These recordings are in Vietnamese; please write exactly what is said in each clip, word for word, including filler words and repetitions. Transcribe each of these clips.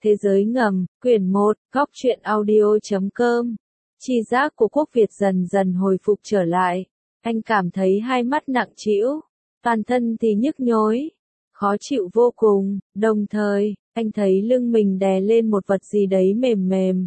Thế giới ngầm, quyển một, góc truyện audio chấm com. Tri giác của Quốc Việt dần dần hồi phục trở lại. Anh cảm thấy hai mắt nặng trĩu, toàn thân thì nhức nhối, khó chịu vô cùng, đồng thời, anh thấy lưng mình đè lên một vật gì đấy mềm mềm.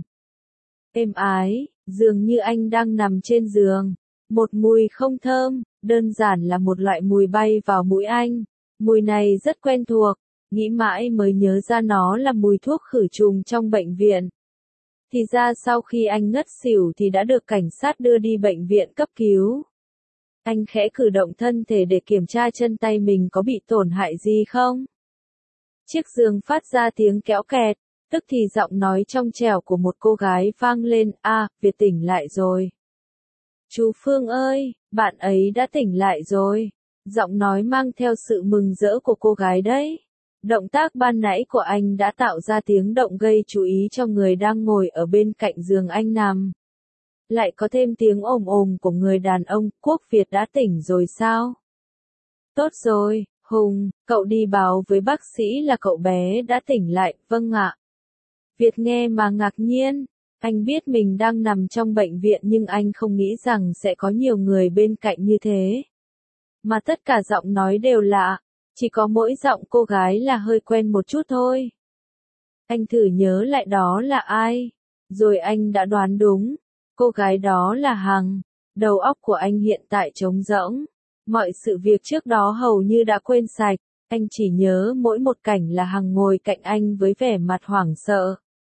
Êm ái, dường như anh đang nằm trên giường. Một mùi không thơm, đơn giản là một loại mùi bay vào mũi anh. Mùi này rất quen thuộc, nghĩ mãi mới nhớ ra nó là mùi thuốc khử trùng trong bệnh viện. Thì ra sau khi anh ngất xỉu thì đã được cảnh sát đưa đi bệnh viện cấp cứu. Anh khẽ cử động thân thể để kiểm tra chân tay mình có bị tổn hại gì không. Chiếc giường phát ra tiếng kéo kẹt, tức thì giọng nói trong trẻo của một cô gái vang lên, "A, Việt tỉnh lại rồi." "Chú Phương ơi, bạn ấy đã tỉnh lại rồi." Giọng nói mang theo sự mừng rỡ của cô gái đấy. Động tác ban nãy của anh đã tạo ra tiếng động gây chú ý cho người đang ngồi ở bên cạnh giường anh nằm. Lại có thêm tiếng ồm ồm của người đàn ông, "Quốc Việt đã tỉnh rồi sao?" "Tốt rồi, Hùng, cậu đi báo với bác sĩ là cậu bé đã tỉnh lại." "Vâng ạ." Việt nghe mà ngạc nhiên. Anh biết mình đang nằm trong bệnh viện nhưng anh không nghĩ rằng sẽ có nhiều người bên cạnh như thế. Mà tất cả giọng nói đều lạ, chỉ có mỗi giọng cô gái là hơi quen một chút thôi. Anh thử nhớ lại đó là ai, rồi anh đã đoán đúng. Cô gái đó là Hằng. Đầu óc của anh hiện tại trống rỗng. Mọi sự việc trước đó hầu như đã quên sạch. Anh chỉ nhớ mỗi một cảnh là Hằng ngồi cạnh anh với vẻ mặt hoảng sợ.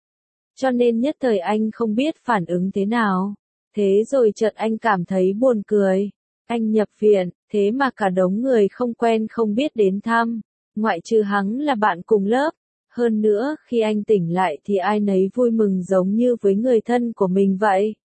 Cho nên nhất thời anh không biết phản ứng thế nào. Thế rồi chợt anh cảm thấy buồn cười. Anh nhập viện, thế mà cả đống người không quen không biết đến thăm. Ngoại trừ hắn là bạn cùng lớp. Hơn nữa, khi anh tỉnh lại thì ai nấy vui mừng giống như với người thân của mình vậy.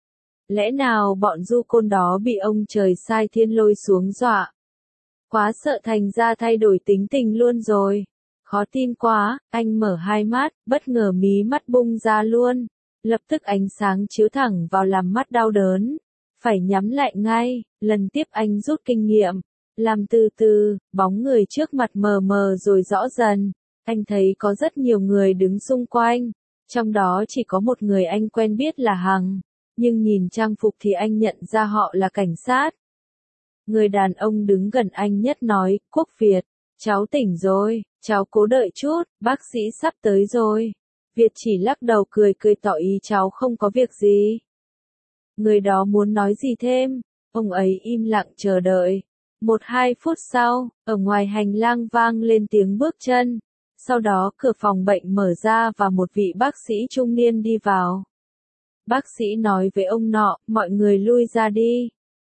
Lẽ nào bọn du côn đó bị ông trời sai thiên lôi xuống dọa? Quá sợ thành ra thay đổi tính tình luôn rồi. Khó tin quá, anh mở hai mắt, bất ngờ mí mắt bung ra luôn. Lập tức ánh sáng chiếu thẳng vào làm mắt đau đớn. Phải nhắm lại ngay, lần tiếp anh rút kinh nghiệm. Làm từ từ, bóng người trước mặt mờ mờ rồi rõ dần. Anh thấy có rất nhiều người đứng xung quanh. Trong đó chỉ có một người anh quen biết là Hằng. Nhưng nhìn trang phục thì anh nhận ra họ là cảnh sát. Người đàn ông đứng gần anh nhất nói, "Quốc Việt, cháu tỉnh rồi, cháu cố đợi chút, bác sĩ sắp tới rồi." Việt chỉ lắc đầu cười cười tỏ ý cháu không có việc gì. Người đó muốn nói gì thêm, ông ấy im lặng chờ đợi. Một hai phút sau, ở ngoài hành lang vang lên tiếng bước chân. Sau đó cửa phòng bệnh mở ra và một vị bác sĩ trung niên đi vào. Bác sĩ nói với ông nọ, "Mọi người lui ra đi.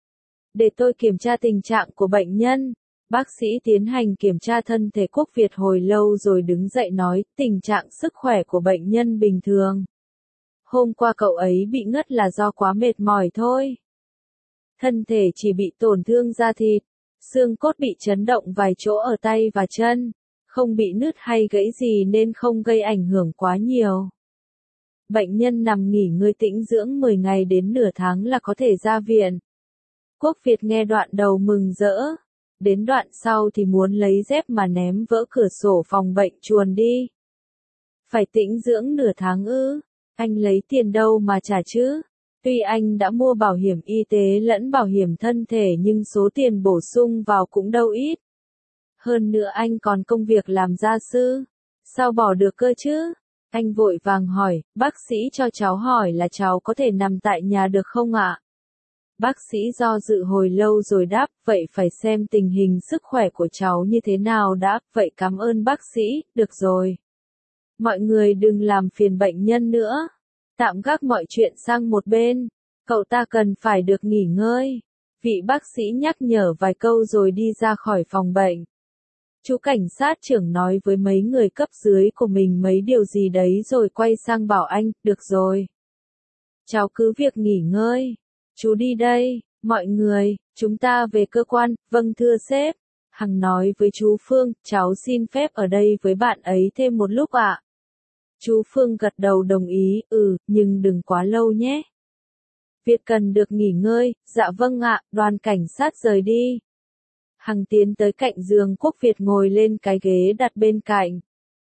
Để tôi kiểm tra tình trạng của bệnh nhân." Bác sĩ tiến hành kiểm tra thân thể Quốc Việt hồi lâu rồi đứng dậy nói, "Tình trạng sức khỏe của bệnh nhân bình thường. Hôm qua cậu ấy bị ngất là do quá mệt mỏi thôi. Thân thể chỉ bị tổn thương da thịt, xương cốt bị chấn động vài chỗ ở tay và chân, không bị nứt hay gãy gì nên không gây ảnh hưởng quá nhiều. Bệnh nhân nằm nghỉ ngơi tĩnh dưỡng mười ngày đến nửa tháng là có thể ra viện." Quốc Việt nghe đoạn đầu mừng rỡ. Đến đoạn sau thì muốn lấy dép mà ném vỡ cửa sổ phòng bệnh chuồn đi. Phải tĩnh dưỡng nửa tháng ư? Anh lấy tiền đâu mà trả chứ? Tuy anh đã mua bảo hiểm y tế lẫn bảo hiểm thân thể nhưng số tiền bổ sung vào cũng đâu ít. Hơn nữa anh còn công việc làm gia sư. Sao bỏ được cơ chứ? Anh vội vàng hỏi, "Bác sĩ cho cháu hỏi là cháu có thể nằm tại nhà được không ạ?" Bác sĩ do dự hồi lâu rồi đáp, "Vậy phải xem tình hình sức khỏe của cháu như thế nào đã." "Vậy cảm ơn bác sĩ, được rồi. Mọi người đừng làm phiền bệnh nhân nữa. Tạm gác mọi chuyện sang một bên. Cậu ta cần phải được nghỉ ngơi." Vị bác sĩ nhắc nhở vài câu rồi đi ra khỏi phòng bệnh. Chú cảnh sát trưởng nói với mấy người cấp dưới của mình mấy điều gì đấy rồi quay sang bảo anh, "Được rồi. Cháu cứ việc nghỉ ngơi. Chú đi đây, mọi người, chúng ta về cơ quan." "Vâng thưa sếp." Hằng nói với chú Phương, "Cháu xin phép ở đây với bạn ấy thêm một lúc ạ." Chú Phương gật đầu đồng ý, "Ừ, nhưng đừng quá lâu nhé. Việt cần được nghỉ ngơi." "Dạ vâng ạ." Đoàn cảnh sát rời đi. Hằng tiến tới cạnh giường Quốc Việt ngồi lên cái ghế đặt bên cạnh.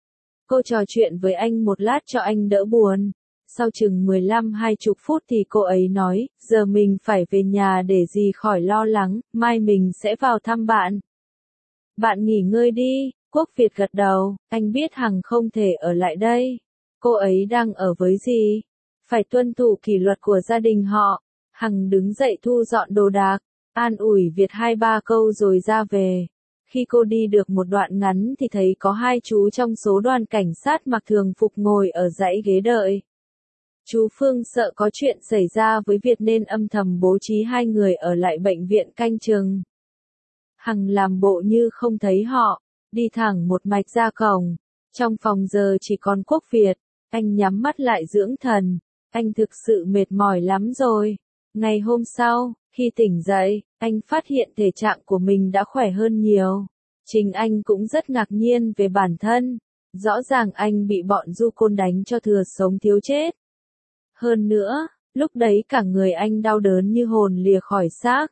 Cô trò chuyện với anh một lát cho anh đỡ buồn. Sau chừng mười lăm hai mươi phút thì cô ấy nói, giờ mình phải về nhà để dì khỏi lo lắng, mai mình sẽ vào thăm bạn. Bạn nghỉ ngơi đi, Quốc Việt gật đầu, anh biết Hằng không thể ở lại đây. Cô ấy đang ở với dì. Phải tuân thủ kỷ luật của gia đình họ. Hằng đứng dậy thu dọn đồ đạc, an ủi Việt hai ba câu rồi ra về. Khi cô đi được một đoạn ngắn thì thấy có hai chú trong số đoàn cảnh sát mặc thường phục ngồi ở dãy ghế đợi. Chú Phương sợ có chuyện xảy ra với Việt nên âm thầm bố trí hai người ở lại bệnh viện canh chừng. Hằng làm bộ như không thấy họ, đi thẳng một mạch ra cổng. Trong phòng giờ chỉ còn Quốc Việt, anh nhắm mắt lại dưỡng thần. Anh thực sự mệt mỏi lắm rồi. Ngày hôm sau, khi tỉnh dậy, anh phát hiện thể trạng của mình đã khỏe hơn nhiều. Chính anh cũng rất ngạc nhiên về bản thân. Rõ ràng anh bị bọn du côn đánh cho thừa sống thiếu chết. Hơn nữa, lúc đấy cả người anh đau đớn như hồn lìa khỏi xác.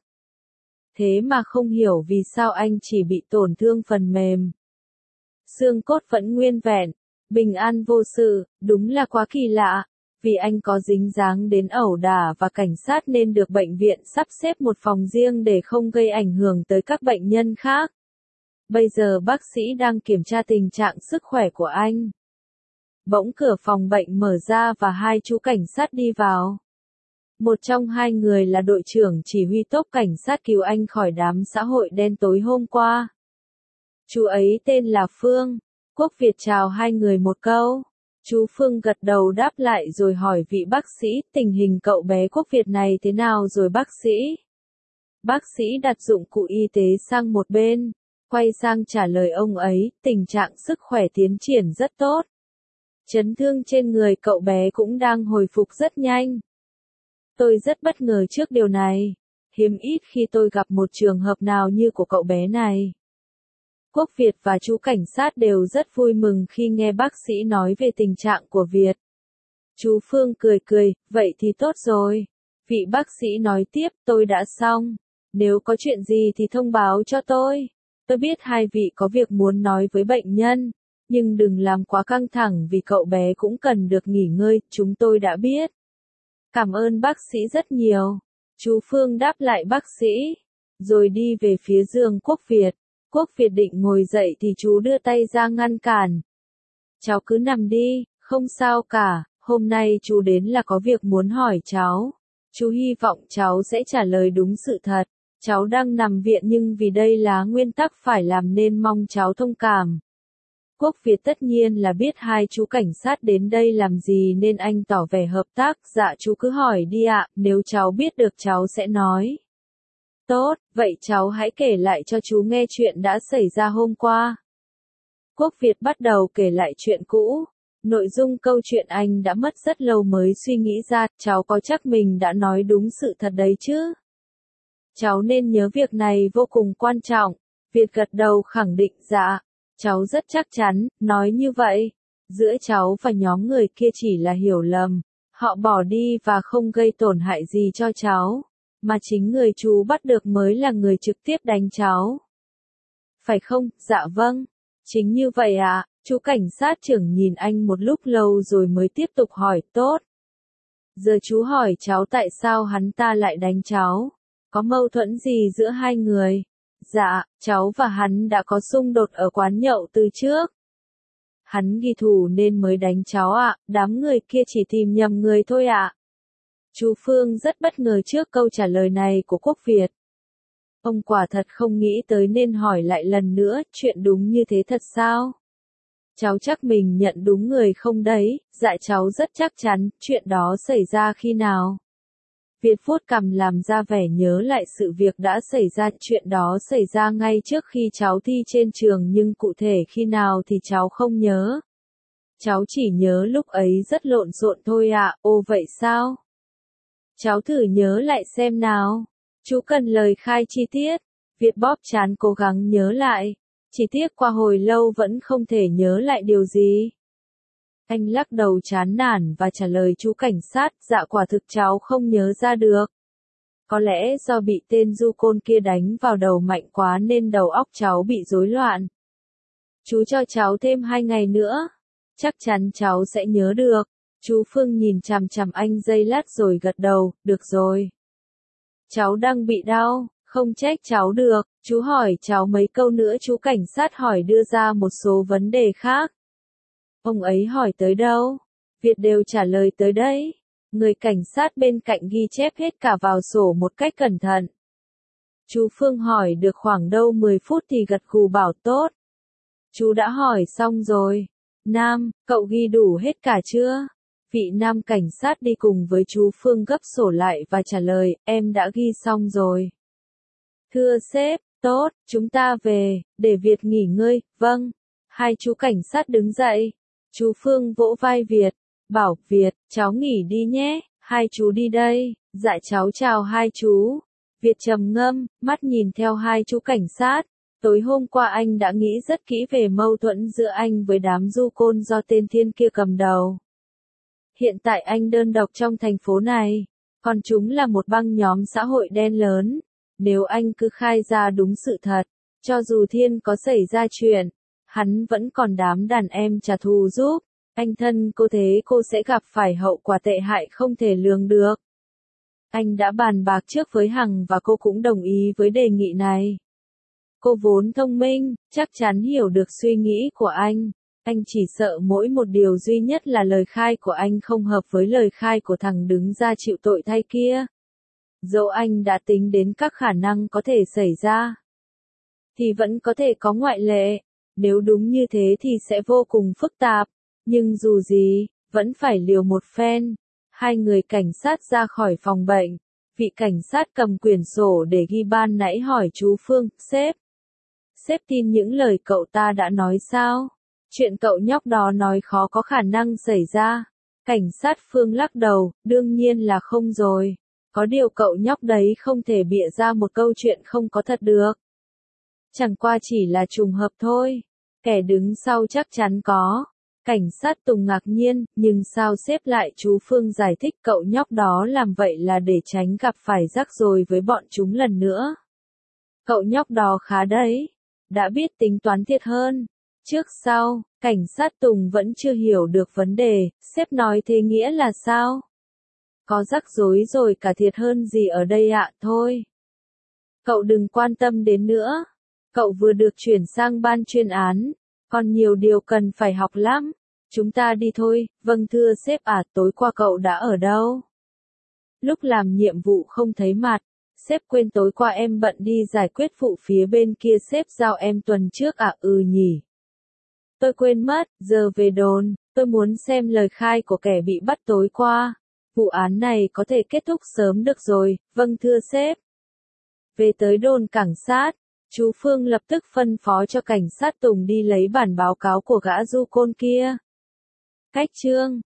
Thế mà không hiểu vì sao anh chỉ bị tổn thương phần mềm. Xương cốt vẫn nguyên vẹn, bình an vô sự, đúng là quá kỳ lạ. Vì anh có dính dáng đến ẩu đả và cảnh sát nên được bệnh viện sắp xếp một phòng riêng để không gây ảnh hưởng tới các bệnh nhân khác. Bây giờ bác sĩ đang kiểm tra tình trạng sức khỏe của anh. Bỗng cửa phòng bệnh mở ra và hai chú cảnh sát đi vào. Một trong hai người là đội trưởng chỉ huy tốp cảnh sát cứu anh khỏi đám xã hội đen tối hôm qua. Chú ấy tên là Phương. Quốc Việt chào hai người một câu. Chú Phương gật đầu đáp lại rồi hỏi vị bác sĩ, tình hình cậu bé Quốc Việt này thế nào rồi bác sĩ? Bác sĩ đặt dụng cụ y tế sang một bên, quay sang trả lời ông ấy, tình trạng sức khỏe tiến triển rất tốt. Chấn thương trên người cậu bé cũng đang hồi phục rất nhanh. Tôi rất bất ngờ trước điều này. Hiếm ít khi tôi gặp một trường hợp nào như của cậu bé này. Quốc Việt và chú cảnh sát đều rất vui mừng khi nghe bác sĩ nói về tình trạng của Việt. Chú Phương cười cười, vậy thì tốt rồi. Vị bác sĩ nói tiếp, tôi đã xong. Nếu có chuyện gì thì thông báo cho tôi. Tôi biết hai vị có việc muốn nói với bệnh nhân. Nhưng đừng làm quá căng thẳng vì cậu bé cũng cần được nghỉ ngơi, chúng tôi đã biết. Cảm ơn bác sĩ rất nhiều. Chú Phương đáp lại bác sĩ. Rồi đi về phía giường Quốc Việt. Quốc Việt định ngồi dậy thì chú đưa tay ra ngăn cản. Cháu cứ nằm đi, không sao cả, hôm nay chú đến là có việc muốn hỏi cháu. Chú hy vọng cháu sẽ trả lời đúng sự thật. Cháu đang nằm viện nhưng vì đây là nguyên tắc phải làm nên mong cháu thông cảm. Quốc Việt tất nhiên là biết hai chú cảnh sát đến đây làm gì nên anh tỏ vẻ hợp tác. Dạ chú cứ hỏi đi ạ, nếu cháu biết được cháu sẽ nói. Tốt, vậy cháu hãy kể lại cho chú nghe chuyện đã xảy ra hôm qua. Quốc Việt bắt đầu kể lại chuyện cũ. Nội dung câu chuyện anh đã mất rất lâu mới suy nghĩ ra, cháu có chắc mình đã nói đúng sự thật đấy chứ? Cháu nên nhớ việc này vô cùng quan trọng. Việt gật đầu khẳng định dạ. Cháu rất chắc chắn, nói như vậy. Giữa cháu và nhóm người kia chỉ là hiểu lầm. Họ bỏ đi và không gây tổn hại gì cho cháu. Mà chính người chú bắt được mới là người trực tiếp đánh cháu. Phải không? Dạ vâng. Chính như vậy ạ. Chú cảnh sát trưởng nhìn anh một lúc lâu rồi mới tiếp tục hỏi, tốt. Giờ chú hỏi cháu tại sao hắn ta lại đánh cháu? Có mâu thuẫn gì giữa hai người? Dạ, cháu và hắn đã có xung đột ở quán nhậu từ trước. Hắn ghi thù nên mới đánh cháu ạ, đám người kia chỉ tìm nhầm người thôi ạ. Chú Phương rất bất ngờ trước câu trả lời này của Quốc Việt. Ông quả thật không nghĩ tới nên hỏi lại lần nữa, chuyện đúng như thế thật sao? Cháu chắc mình nhận đúng người không đấy? Dạ cháu rất chắc chắn, chuyện đó xảy ra khi nào? Việt vuốt cằm làm ra vẻ nhớ lại sự việc đã xảy ra, chuyện đó xảy ra ngay trước khi cháu thi trên trường nhưng cụ thể khi nào thì cháu không nhớ. Cháu chỉ nhớ lúc ấy rất lộn xộn thôi ạ, ô vậy sao? Cháu thử nhớ lại xem nào. Chú cần lời khai chi tiết. Việt bóp trán cố gắng nhớ lại. Chỉ tiếc qua hồi lâu vẫn không thể nhớ lại điều gì. Anh lắc đầu chán nản và trả lời chú cảnh sát, dạ quả thực cháu không nhớ ra được. Có lẽ do bị tên du côn kia đánh vào đầu mạnh quá nên đầu óc cháu bị rối loạn. Chú cho cháu thêm hai ngày nữa. chắc chắn cháu sẽ nhớ được. Chú Phương nhìn chằm chằm anh giây lát rồi gật đầu, được rồi. Cháu đang bị đau, không trách cháu được, chú hỏi cháu mấy câu nữa chú cảnh sát hỏi đưa ra một số vấn đề khác. Ông ấy hỏi tới đâu? Việt đều trả lời tới đấy. Người cảnh sát bên cạnh ghi chép hết cả vào sổ một cách cẩn thận. Chú Phương hỏi được khoảng đâu mười phút thì gật gù bảo tốt. Chú đã hỏi xong rồi. Nam, cậu ghi đủ hết cả chưa? Vị nam cảnh sát đi cùng với chú Phương gấp sổ lại và trả lời, em đã ghi xong rồi. Thưa sếp, tốt, chúng ta về, để Việt nghỉ ngơi, vâng. Hai chú cảnh sát đứng dậy. Chú Phương vỗ vai Việt, bảo, Việt, cháu nghỉ đi nhé, hai chú đi đây, dạ cháu chào hai chú. Việt trầm ngâm, mắt nhìn theo hai chú cảnh sát. Tối hôm qua anh đã nghĩ rất kỹ về mâu thuẫn giữa anh với đám du côn do tên Thiên kia cầm đầu. Hiện tại anh đơn độc trong thành phố này, còn chúng là một băng nhóm xã hội đen lớn. Nếu anh cứ khai ra đúng sự thật, cho dù Thiên có xảy ra chuyện, hắn vẫn còn đám đàn em trả thù giúp. Anh thân cô thế cô sẽ gặp phải hậu quả tệ hại không thể lường được. Anh đã bàn bạc trước với Hằng và cô cũng đồng ý với đề nghị này. Cô vốn thông minh, chắc chắn hiểu được suy nghĩ của anh. Anh chỉ sợ mỗi một điều duy nhất là lời khai của anh không hợp với lời khai của thằng đứng ra chịu tội thay kia. Dẫu anh đã tính đến các khả năng có thể xảy ra, thì vẫn có thể có ngoại lệ. Nếu đúng như thế thì sẽ vô cùng phức tạp. Nhưng dù gì, vẫn phải liều một phen. Hai người cảnh sát ra khỏi phòng bệnh. Vị cảnh sát cầm quyển sổ để ghi ban nãy hỏi chú Phương, sếp. Sếp tin những lời cậu ta đã nói sao? Chuyện cậu nhóc đó nói khó có khả năng xảy ra. Cảnh sát Phương lắc đầu, đương nhiên là không rồi. Có điều cậu nhóc đấy không thể bịa ra một câu chuyện không có thật được. Chẳng qua chỉ là trùng hợp thôi. Kẻ đứng sau chắc chắn có. Cảnh sát Tùng ngạc nhiên, nhưng sao sếp lại chú Phương giải thích cậu nhóc đó làm vậy là để tránh gặp phải rắc rối với bọn chúng lần nữa. Cậu nhóc đó khá đấy. Đã biết tính toán thiệt hơn. Trước sau, cảnh sát Tùng vẫn chưa hiểu được vấn đề, sếp nói thế nghĩa là sao? Có rắc rối rồi cả thiệt hơn gì ở đây ạ, thôi. Cậu đừng quan tâm đến nữa. Cậu vừa được chuyển sang ban chuyên án, còn nhiều điều cần phải học lắm. Chúng ta đi thôi, vâng thưa sếp à, tối qua cậu đã ở đâu? Lúc làm nhiệm vụ không thấy mặt, sếp quên tối qua em bận đi giải quyết vụ phía bên kia sếp giao em tuần trước à, ừ nhỉ. Tôi quên mất, giờ về đồn, tôi muốn xem lời khai của kẻ bị bắt tối qua. Vụ án này có thể kết thúc sớm được rồi, vâng thưa sếp. Về tới đồn cảnh sát, chú Phương lập tức phân phó cho cảnh sát Tùng đi lấy bản báo cáo của gã du côn kia. Cách chương